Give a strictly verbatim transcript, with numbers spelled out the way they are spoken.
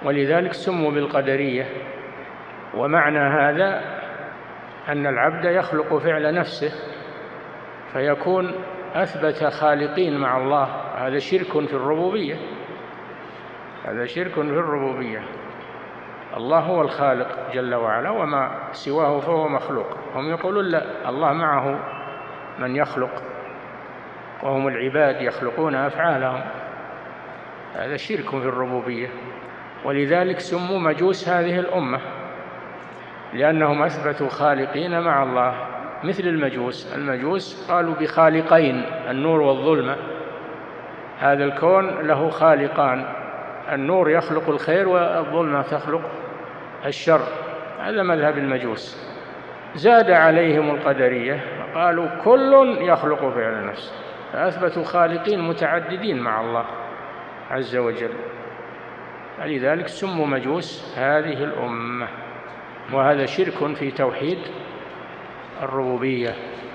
ولذلك سموا بالقدرية. ومعنى هذا أن العبد يخلق فعل نفسه فيكون أثبت خالقين مع الله، هذا شرك في الربوبية، هذا شرك في الربوبية. الله هو الخالق جل وعلا، وما سواه فهو مخلوق. هم يقولون لا، الله معه من يخلق وهم العباد يخلقون أفعالهم، هذا شرك في الربوبية. ولذلك سموا مجوس هذه الأمة، لأنهم أثبتوا خالقين مع الله مثل المجوس. المجوس قالوا بخالقين، النور والظلمة، هذا الكون له خالقان، النور يخلق الخير والظلمة تخلق الشر، هذا مذهب المجوس. زاد عليهم القدرية قالوا كل يخلق فعل نفسه، فأثبتوا خالقين متعددين مع الله عز وجل، لذلك سموا مجوس هذه الأمة. وهذا شرك في توحيد الربوبية.